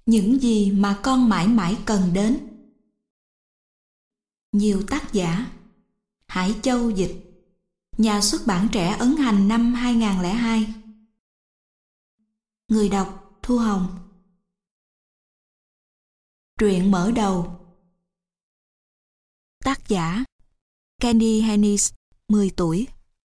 Những gì mà con mãi mãi cần đến. Nhiều tác giả. Hải Châu dịch. Nhà xuất bản Trẻ ấn hành năm 2002. Người đọc Thu Hồng. Truyện mở đầu. Tác giả Candy Hennis, 10 tuổi.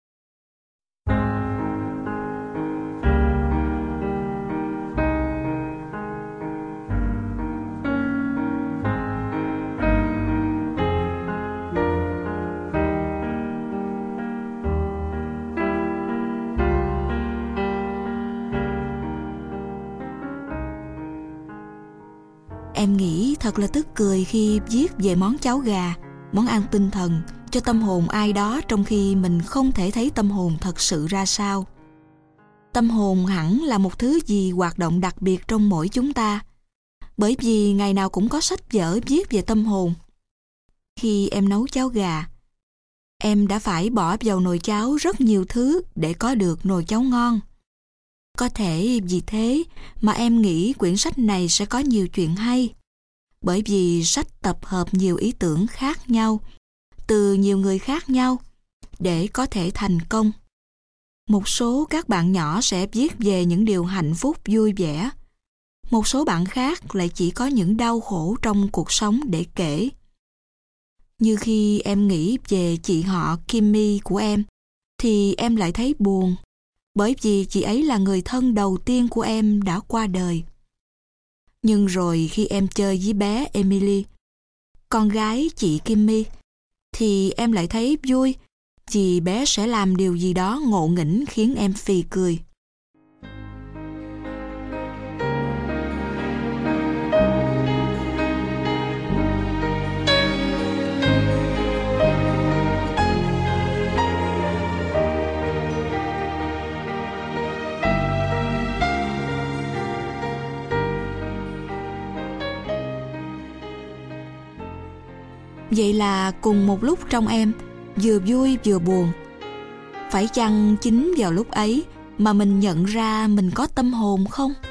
Em nghĩ thật là tức cười khi viết về món cháo gà, món ăn tinh thần cho tâm hồn ai đó, trong khi mình không thể thấy tâm hồn thật sự ra sao. Tâm hồn hẳn là một thứ gì hoạt động đặc biệt trong mỗi chúng ta, bởi vì ngày nào cũng có sách vở viết về tâm hồn. Khi em nấu cháo gà, em đã phải bỏ vào nồi cháo rất nhiều thứ để có được nồi cháo ngon. Có thể vì thế mà em nghĩ quyển sách này sẽ có nhiều chuyện hay, bởi vì sách tập hợp nhiều ý tưởng khác nhau, từ nhiều người khác nhau, để có thể thành công. Một số các bạn nhỏ sẽ viết về những điều hạnh phúc vui vẻ. Một số bạn khác lại chỉ có những đau khổ trong cuộc sống để kể. Như khi em nghĩ về chị họ Kimmy của em, thì em lại thấy buồn, bởi vì chị ấy là người thân đầu tiên của em đã qua đời. Nhưng rồi khi em chơi với bé Emily, con gái chị Kimmy, thì em lại thấy vui vì bé sẽ làm điều gì đó ngộ nghĩnh khiến em phì cười. Vậy là cùng một lúc trong em, vừa vui vừa buồn. Phải chăng chính vào lúc ấy mà mình nhận ra mình có tâm hồn không?